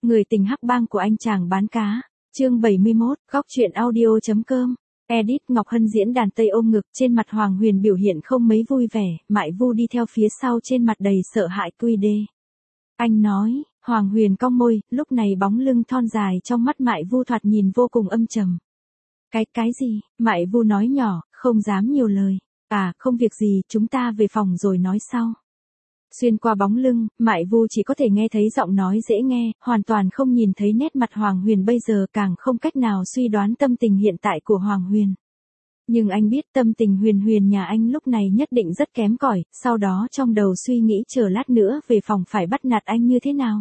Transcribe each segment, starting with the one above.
Người tình hắc bang của anh chàng bán cá. Chương 71, góc truyện audio.com. Edit Ngọc Hân diễn đàn tây ôm ngực, trên mặt Hoàng Huyền biểu hiện không mấy vui vẻ, Mại Vu đi theo phía sau trên mặt đầy sợ hãi quy đê. Anh nói, Hoàng Huyền cong môi, lúc này bóng lưng thon dài trong mắt Mại Vu thoạt nhìn vô cùng âm trầm. Cái gì? Mại Vu nói nhỏ, không dám nhiều lời. À, không việc gì, chúng ta về phòng rồi nói sau. Xuyên qua bóng lưng, Mại Vu chỉ có thể nghe thấy giọng nói dễ nghe, hoàn toàn không nhìn thấy nét mặt Hoàng Huyền bây giờ, càng không cách nào suy đoán tâm tình hiện tại của Hoàng Huyền. Nhưng anh biết tâm tình Huyền Huyền nhà anh lúc này nhất định rất kém cỏi, sau đó trong đầu suy nghĩ chờ lát nữa về phòng phải bắt nạt anh như thế nào.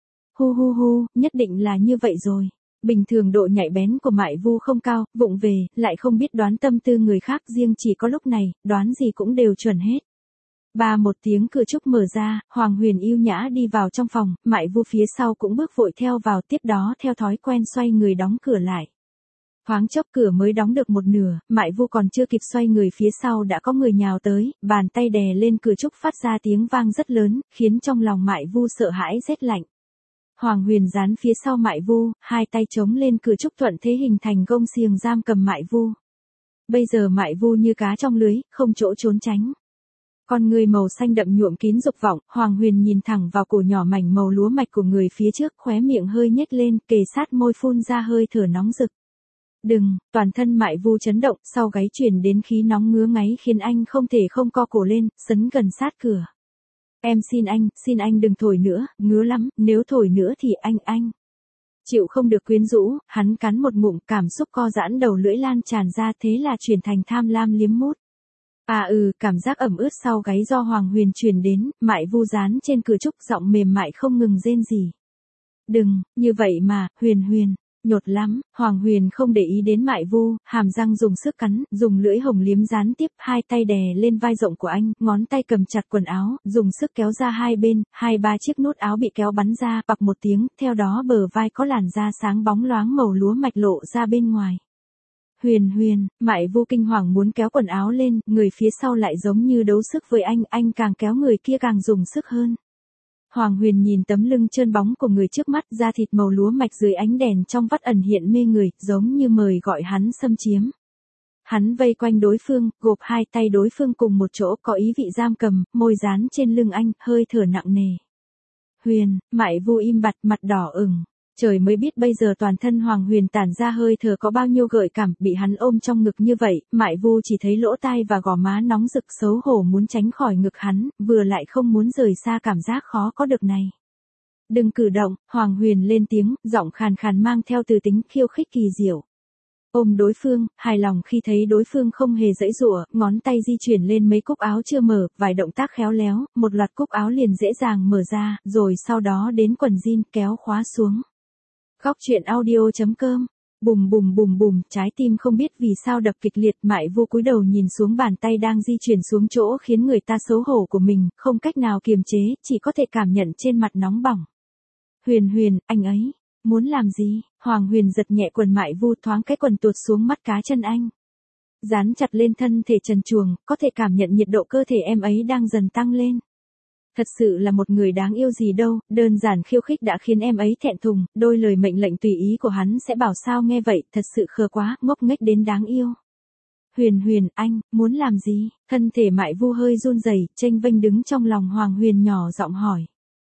Hu, nhất định là như vậy rồi. Bình thường độ nhạy bén của Mại Vu không cao, vụng về, lại không biết đoán tâm tư người khác, riêng chỉ có lúc này, đoán gì cũng đều chuẩn hết. Ba một tiếng cửa trúc mở ra, Hoàng Huyền yêu nhã đi vào trong phòng, Mại Vu phía sau cũng bước vội theo vào, tiếp đó theo thói quen xoay người đóng cửa lại. Thoáng chốc cửa mới đóng được một nửa, Mại Vu còn chưa kịp xoay người phía sau đã có người nhào tới, bàn tay đè lên cửa trúc phát ra tiếng vang rất lớn, khiến trong lòng Mại Vu sợ hãi rét lạnh. Hoàng Huyền dán phía sau Mại Vu, hai tay chống lên cửa trúc thuận thế hình thành gông xiềng giam cầm Mại Vu. Bây giờ Mại Vu như cá trong lưới, không chỗ trốn tránh. Con người màu xanh đậm nhuộm kín dục vọng, Hoàng Huyền nhìn thẳng vào cổ nhỏ mảnh màu lúa mạch của người phía trước, khóe miệng hơi nhếch lên, kề sát môi phun ra hơi thở nóng rực. Đừng, toàn thân Mại Vu chấn động, sau gáy truyền đến khí nóng ngứa ngáy khiến anh không thể không co cổ lên, sấn gần sát cửa. Em xin anh đừng thổi nữa, ngứa lắm, nếu thổi nữa thì anh. Chịu không được quyến rũ, hắn cắn một ngụm, cảm xúc co giãn đầu lưỡi lan tràn ra, thế là chuyển thành tham lam liếm mút. Cảm giác ẩm ướt sau gáy do Hoàng Huyền truyền đến, Mại Vu dán trên cửa trúc, giọng mềm mại không ngừng rên rỉ. Đừng, như vậy mà, Huyền, nhột lắm. Hoàng Huyền không để ý đến Mại Vu, hàm răng dùng sức cắn, dùng lưỡi hồng liếm gián tiếp, hai tay đè lên vai rộng của anh, ngón tay cầm chặt quần áo, dùng sức kéo ra hai bên, 2-3 chiếc nút áo bị kéo bắn ra, bặc một tiếng, theo đó bờ vai có làn da sáng bóng loáng màu lúa mạch lộ ra bên ngoài. Huyền, Mại Vu kinh hoàng muốn kéo quần áo lên, người phía sau lại giống như đấu sức với anh càng kéo người kia càng dùng sức hơn. Hoàng Huyền nhìn tấm lưng trơn bóng của người trước mắt, da thịt màu lúa mạch dưới ánh đèn trong vắt ẩn hiện mê người, giống như mời gọi hắn xâm chiếm. Hắn vây quanh đối phương, gộp hai tay đối phương cùng một chỗ, có ý vị giam cầm, môi dán trên lưng anh, hơi thở nặng nề. Mại Vu im bặt, mặt đỏ ửng. Trời mới biết bây giờ toàn thân Hoàng Huyền tản ra hơi thở có bao nhiêu gợi cảm, bị hắn ôm trong ngực như vậy, Mại Vu chỉ thấy lỗ tai và gò má nóng rực, xấu hổ muốn tránh khỏi ngực hắn, vừa lại không muốn rời xa cảm giác khó có được này. Đừng cử động, Hoàng Huyền lên tiếng, giọng khàn khàn mang theo từ tính khiêu khích kỳ diệu. Ôm đối phương, hài lòng khi thấy đối phương không hề giãy giụa, ngón tay di chuyển lên mấy cúc áo chưa mở, vài động tác khéo léo, một loạt cúc áo liền dễ dàng mở ra, rồi sau đó đến quần jean kéo khóa xuống. Góc truyện audio.com. Bùm, trái tim không biết vì sao đập kịch liệt, Mại Vu cúi đầu nhìn xuống bàn tay đang di chuyển xuống chỗ khiến người ta xấu hổ của mình, không cách nào kiềm chế, chỉ có thể cảm nhận trên mặt nóng bỏng. Huyền, anh ấy, muốn làm gì? Hoàng Huyền giật nhẹ quần Mại Vu, thoáng cái quần tuột xuống mắt cá chân anh. Dán chặt lên thân thể trần truồng, có thể cảm nhận nhiệt độ cơ thể em ấy đang dần tăng lên. Thật sự là một người đáng yêu gì đâu, đơn giản khiêu khích đã khiến em ấy thẹn thùng, đôi lời mệnh lệnh tùy ý của hắn sẽ bảo sao nghe vậy, thật sự khờ quá, ngốc nghếch đến đáng yêu. Huyền, anh, muốn làm gì? Thân thể Mại Vu hơi run rẩy, chênh vênh đứng trong lòng Hoàng Huyền nhỏ giọng hỏi.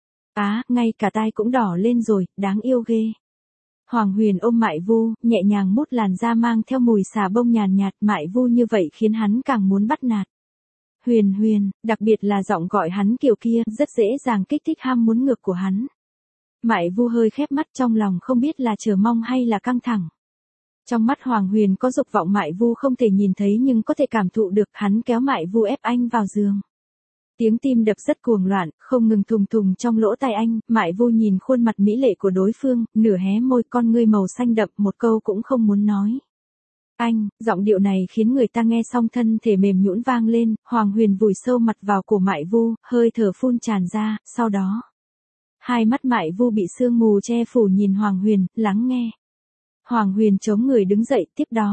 Ngay cả tai cũng đỏ lên rồi, đáng yêu ghê. Hoàng Huyền ôm Mại Vu, nhẹ nhàng mút làn da mang theo mùi xà bông nhàn nhạt, Mại Vu như vậy khiến hắn càng muốn bắt nạt. Huyền, đặc biệt là giọng gọi hắn kiểu kia, rất dễ dàng kích thích ham muốn ngược của hắn. Mại Vu hơi khép mắt, trong lòng không biết là chờ mong hay là căng thẳng. Trong mắt Hoàng Huyền có dục vọng Mại Vu không thể nhìn thấy nhưng có thể cảm thụ được, hắn kéo Mại Vu ép anh vào giường. Tiếng tim đập rất cuồng loạn, không ngừng thùng trong lỗ tai anh, Mại Vu nhìn khuôn mặt mỹ lệ của đối phương, nửa hé môi, con ngươi màu xanh đậm, một câu cũng không muốn nói. Anh, giọng điệu này khiến người ta nghe xong thân thể mềm nhũn vang lên, Hoàng Huyền vùi sâu mặt vào cổ Mại Vu, hơi thở phun tràn ra, sau đó. Hai mắt Mại Vu bị sương mù che phủ nhìn Hoàng Huyền, lắng nghe. Hoàng Huyền chống người đứng dậy, tiếp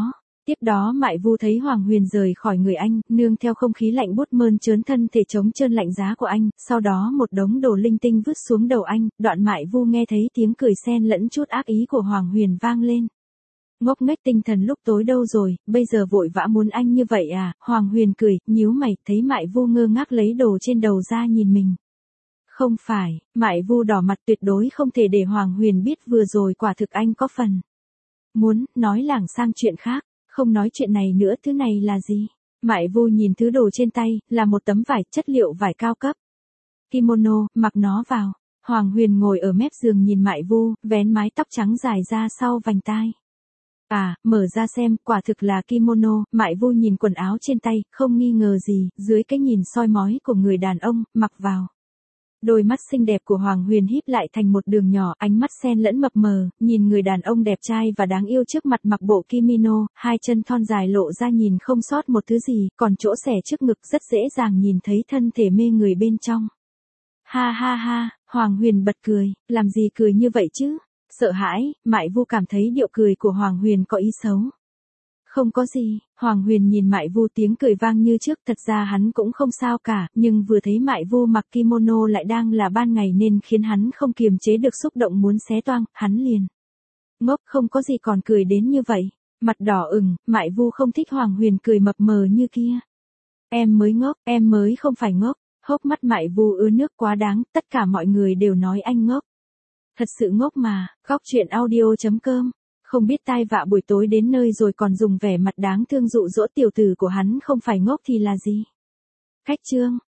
Tiếp đó Mại Vu thấy Hoàng Huyền rời khỏi người anh, nương theo không khí lạnh buốt mơn trớn thân thể trống trơn lạnh giá của anh, sau đó một đống đồ linh tinh vứt xuống đầu anh, đoạn Mại Vu nghe thấy tiếng cười xen lẫn chút ác ý của Hoàng Huyền vang lên. Ngốc nghếch tinh thần lúc tối đâu rồi, bây giờ vội vã muốn anh như vậy à? Hoàng Huyền cười, nhíu mày, thấy Mại Vu ngơ ngác lấy đồ trên đầu ra nhìn mình. Không phải, Mại Vu đỏ mặt tuyệt đối không thể để Hoàng Huyền biết vừa rồi quả thực anh có phần muốn nói lảng sang chuyện khác, không nói chuyện này nữa, thứ này là gì? Mại Vu nhìn thứ đồ trên tay, là một tấm vải, chất liệu vải cao cấp. Kimono, mặc nó vào. Hoàng Huyền ngồi ở mép giường nhìn Mại Vu, vén mái tóc trắng dài ra sau vành tai. À, mở ra xem, quả thực là kimono. Mại Vu nhìn quần áo trên tay, không nghi ngờ gì, dưới cái nhìn soi mói của người đàn ông, mặc vào. Đôi mắt xinh đẹp của Hoàng Huyền híp lại thành một đường nhỏ, ánh mắt xen lẫn mập mờ, nhìn người đàn ông đẹp trai và đáng yêu trước mặt mặc bộ kimono, hai chân thon dài lộ ra nhìn không sót một thứ gì, còn chỗ xẻ trước ngực rất dễ dàng nhìn thấy thân thể mê người bên trong. Ha ha ha, Hoàng Huyền bật cười, làm gì cười như vậy chứ? Sợ hãi, Mại Vu cảm thấy điệu cười của Hoàng Huyền có ý xấu. Không có gì, Hoàng Huyền nhìn Mại Vu tiếng cười vang như trước, thật ra hắn cũng không sao cả, nhưng vừa thấy Mại Vu mặc kimono lại đang là ban ngày nên khiến hắn không kiềm chế được xúc động muốn xé toang, hắn liền. Ngốc, không có gì còn cười đến như vậy. Mặt đỏ ửng, Mại Vu không thích Hoàng Huyền cười mập mờ như kia. Em mới ngốc, em mới không phải ngốc. Hốc mắt Mại Vu ứa nước quá đáng, tất cả mọi người đều nói anh ngốc. Thật sự ngốc mà. Góc truyện audio.com. Không biết tai vạ buổi tối đến nơi rồi còn dùng vẻ mặt đáng thương dụ dỗ tiểu tử của hắn không phải ngốc thì là gì? Cách chương